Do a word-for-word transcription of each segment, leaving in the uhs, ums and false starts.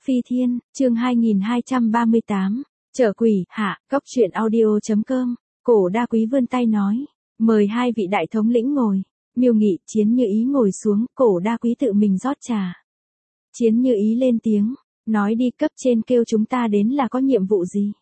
Phi Thiên, chương hai nghìn hai trăm ba mươi tám, Chợ Quỷ, hạ, cốc truyện audio chấm com, Cổ Đa Quý vươn tay nói, mời hai vị đại thống lĩnh ngồi. Miêu Nghị, Chiến Như Ý ngồi xuống, Cổ Đa Quý tự mình rót trà. Chiến Như Ý lên tiếng, nói đi, cấp trên kêu chúng ta đến là có nhiệm vụ gì?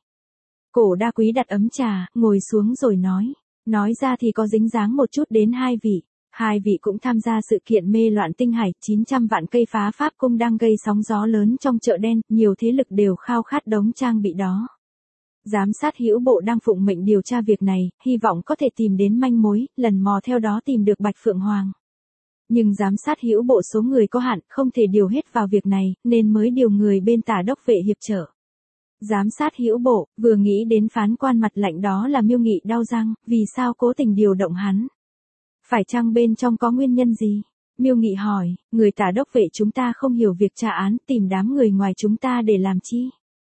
Cổ Đa Quý đặt ấm trà, ngồi xuống rồi nói, nói ra thì có dính dáng một chút đến hai vị. Hai vị cũng tham gia sự kiện mê loạn tinh hải, chín trăm vạn cây phá pháp cung đang gây sóng gió lớn trong chợ đen, nhiều thế lực đều khao khát đống trang bị đó. Giám sát hữu bộ đang phụng mệnh điều tra việc này, hy vọng có thể tìm đến manh mối, lần mò theo đó tìm được Bạch Phượng Hoàng. Nhưng giám sát hữu bộ số người có hạn, không thể điều hết vào việc này, nên mới điều người bên Tả Đốc Vệ hiệp trợ. Giám sát hữu bộ, vừa nghĩ đến phán quan mặt lạnh đó là Miêu Nghị đau răng, vì sao cố tình điều động hắn? Phải chăng bên trong có nguyên nhân gì? Miêu Nghị hỏi, người Tả Đốc Vệ chúng ta không hiểu việc tra án, tìm đám người ngoài chúng ta để làm chi?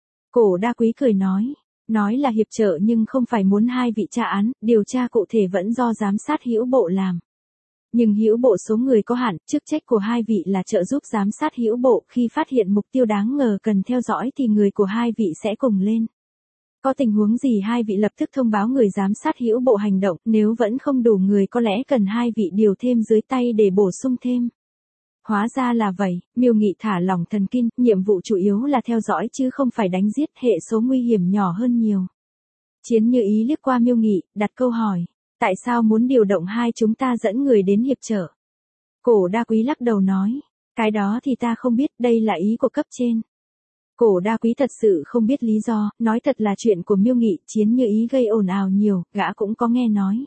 Cổ Đa Quý cười nói, nói là hiệp trợ nhưng không phải muốn hai vị tra án, điều tra cụ thể vẫn do giám sát hữu bộ làm. Nhưng hữu bộ số người có hạn, chức trách của hai vị là trợ giúp giám sát hữu bộ, khi phát hiện mục tiêu đáng ngờ cần theo dõi thì người của hai vị sẽ cùng lên. Có tình huống gì hai vị lập tức thông báo người giám sát hữu bộ hành động, nếu vẫn không đủ người có lẽ cần hai vị điều thêm dưới tay để bổ sung thêm. Hóa ra là vậy, Miêu Nghị thả lỏng thần kinh, nhiệm vụ chủ yếu là theo dõi chứ không phải đánh giết, hệ số nguy hiểm nhỏ hơn nhiều. Chiến Như Ý liếc qua Miêu Nghị, đặt câu hỏi, tại sao muốn điều động hai chúng ta dẫn người đến hiệp trợ? Cổ Đa Quý lắc đầu nói, cái đó thì ta không biết, đây là ý của cấp trên. Cổ Đa Quý thật sự không biết lý do, nói thật là chuyện của Miêu Nghị, Chiến Như Ý gây ồn ào nhiều, gã cũng có nghe nói.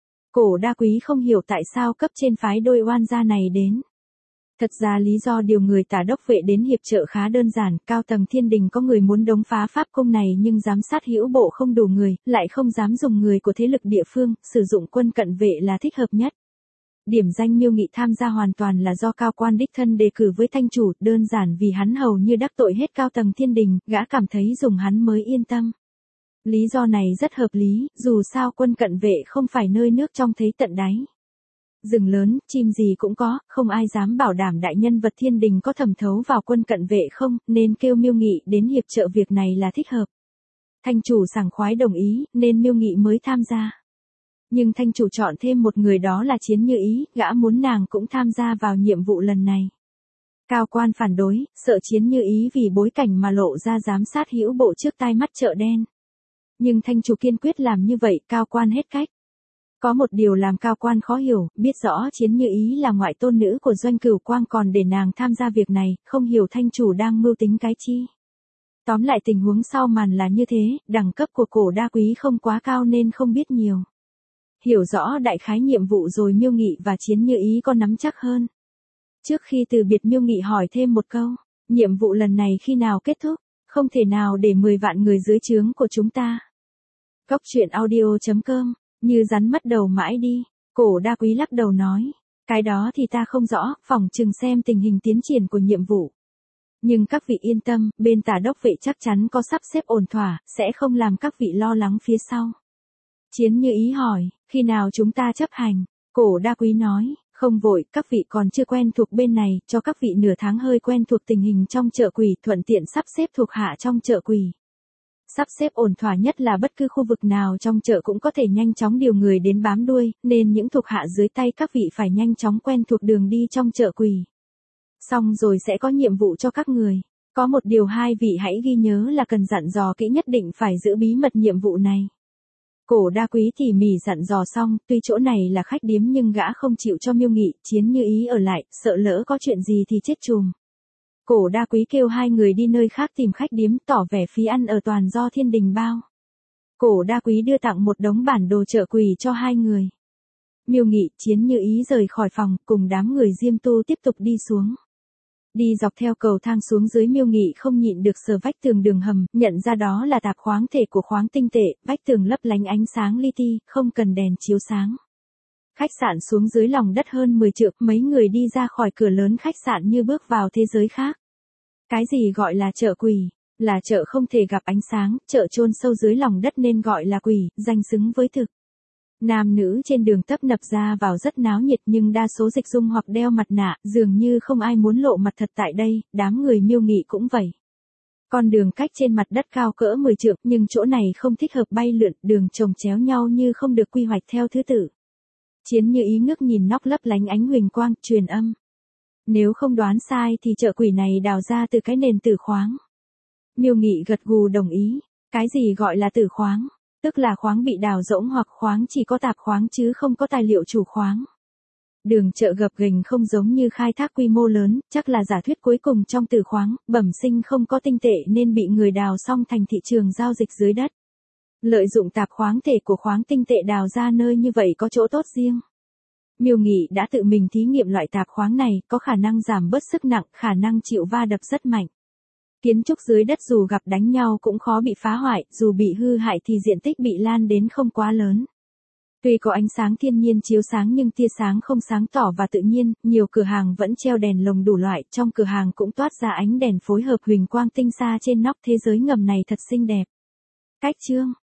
Cổ Đa Quý không hiểu tại sao cấp trên phái đôi oan gia này đến. Thật ra lý do điều người Tả Đốc Vệ đến hiệp trợ khá đơn giản, cao tầng thiên đình có người muốn đống phá pháp cung này nhưng giám sát hữu bộ không đủ người, lại không dám dùng người của thế lực địa phương, sử dụng quân cận vệ là thích hợp nhất. Điểm danh Miêu Nghị tham gia hoàn toàn là do cao quan đích thân đề cử với thanh chủ, đơn giản vì hắn hầu như đắc tội hết cao tầng thiên đình, gã cảm thấy dùng hắn mới yên tâm. Lý do này rất hợp lý, dù sao quân cận vệ không phải nơi nước trong thấy tận đáy. Rừng lớn, chim gì cũng có, không ai dám bảo đảm đại nhân vật thiên đình có thẩm thấu vào quân cận vệ không, nên kêu Miêu Nghị đến hiệp trợ việc này là thích hợp. Thanh chủ sảng khoái đồng ý, nên Miêu Nghị mới tham gia. Nhưng thanh chủ chọn thêm một người đó là Chiến Như Ý, gã muốn nàng cũng tham gia vào nhiệm vụ lần này. Cao quan phản đối, sợ Chiến Như Ý vì bối cảnh mà lộ ra giám sát hữu bộ trước tai mắt chợ đen. Nhưng thanh chủ kiên quyết làm như vậy, cao quan hết cách. Có một điều làm cao quan khó hiểu, biết rõ Chiến Như Ý là ngoại tôn nữ của Doanh Cửu Quang còn để nàng tham gia việc này, không hiểu thanh chủ đang mưu tính cái chi. Tóm lại tình huống sau màn là như thế, đẳng cấp của Cổ Đa Quý không quá cao nên không biết nhiều. Hiểu rõ đại khái nhiệm vụ rồi Miêu Nghị và Chiến Như Ý có nắm chắc hơn. Trước khi từ biệt Miêu Nghị hỏi thêm một câu, nhiệm vụ lần này khi nào kết thúc, không thể nào để mười vạn người dưới trướng của chúng ta. Cốc truyện audio chấm com, như rắn mất đầu mãi đi, Cổ Đa Quý lắc đầu nói, cái đó thì ta không rõ, phỏng chừng xem tình hình tiến triển của nhiệm vụ. Nhưng các vị yên tâm, bên Tả Đốc Vệ chắc chắn có sắp xếp ổn thỏa, sẽ không làm các vị lo lắng phía sau. Chiến Như Ý hỏi, khi nào chúng ta chấp hành? Cổ Đa Quý nói, không vội, các vị còn chưa quen thuộc bên này, cho các vị nửa tháng hơi quen thuộc tình hình trong chợ quỷ, thuận tiện sắp xếp thuộc hạ trong chợ quỷ. Sắp xếp ổn thỏa nhất là bất cứ khu vực nào trong chợ cũng có thể nhanh chóng điều người đến bám đuôi, nên những thuộc hạ dưới tay các vị phải nhanh chóng quen thuộc đường đi trong chợ quỷ. Xong rồi sẽ có nhiệm vụ cho các người. Có một điều hai vị hãy ghi nhớ là cần dặn dò kỹ, nhất định phải giữ bí mật nhiệm vụ này. Cổ Đa Quý tỉ mỉ dặn dò xong, tuy chỗ này là khách điếm nhưng gã không chịu cho Miêu Nghị, Chiến Như Ý ở lại, sợ lỡ có chuyện gì thì chết chùm. Cổ Đa Quý kêu hai người đi nơi khác tìm khách điếm, tỏ vẻ phí ăn ở toàn do thiên đình bao. Cổ Đa Quý đưa tặng một đống bản đồ chợ quỷ cho hai người. Miêu Nghị, Chiến Như Ý rời khỏi phòng, cùng đám người Diêm Tu tiếp tục đi xuống. Đi dọc theo cầu thang xuống dưới, Miêu Nghị không nhịn được sờ vách tường đường hầm, nhận ra đó là tạp khoáng thể của khoáng tinh tệ, vách tường lấp lánh ánh sáng li ti, không cần đèn chiếu sáng. Khách sạn xuống dưới lòng đất hơn mười trượng, mấy người đi ra khỏi cửa lớn khách sạn như bước vào thế giới khác. Cái gì gọi là chợ quỷ? Là chợ không thể gặp ánh sáng, chợ chôn sâu dưới lòng đất nên gọi là quỷ, danh xứng với thực. Nam nữ trên đường tấp nập ra vào rất náo nhiệt nhưng đa số dịch dung hoặc đeo mặt nạ, dường như không ai muốn lộ mặt thật tại đây, đám người Miêu Nghị cũng vậy. Con đường cách trên mặt đất cao cỡ mười trượng, nhưng chỗ này không thích hợp bay lượn, đường chồng chéo nhau như không được quy hoạch theo thứ tự. Chiến Như Ý ngước nhìn nóc lấp lánh ánh huỳnh quang, truyền âm. Nếu không đoán sai thì chợ quỷ này đào ra từ cái nền tử khoáng. Miêu Nghị gật gù đồng ý. Cái gì gọi là tử khoáng? Tức là khoáng bị đào rỗng hoặc khoáng chỉ có tạp khoáng chứ không có tài liệu chủ khoáng. Đường chợ gập ghềnh không giống như khai thác quy mô lớn, chắc là giả thuyết cuối cùng trong tử khoáng, bẩm sinh không có tinh tệ nên bị người đào xong thành thị trường giao dịch dưới đất. Lợi dụng tạp khoáng thể của khoáng tinh tệ đào ra nơi như vậy có chỗ tốt riêng. Miêu Nghị đã tự mình thí nghiệm loại tạp khoáng này, có khả năng giảm bớt sức nặng, khả năng chịu va đập rất mạnh. Kiến trúc dưới đất dù gặp đánh nhau cũng khó bị phá hoại, dù bị hư hại thì diện tích bị lan đến không quá lớn. Tuy có ánh sáng thiên nhiên chiếu sáng nhưng tia sáng không sáng tỏ và tự nhiên, nhiều cửa hàng vẫn treo đèn lồng đủ loại, trong cửa hàng cũng toát ra ánh đèn phối hợp huỳnh quang tinh xa trên nóc thế giới ngầm này thật xinh đẹp. Cách chương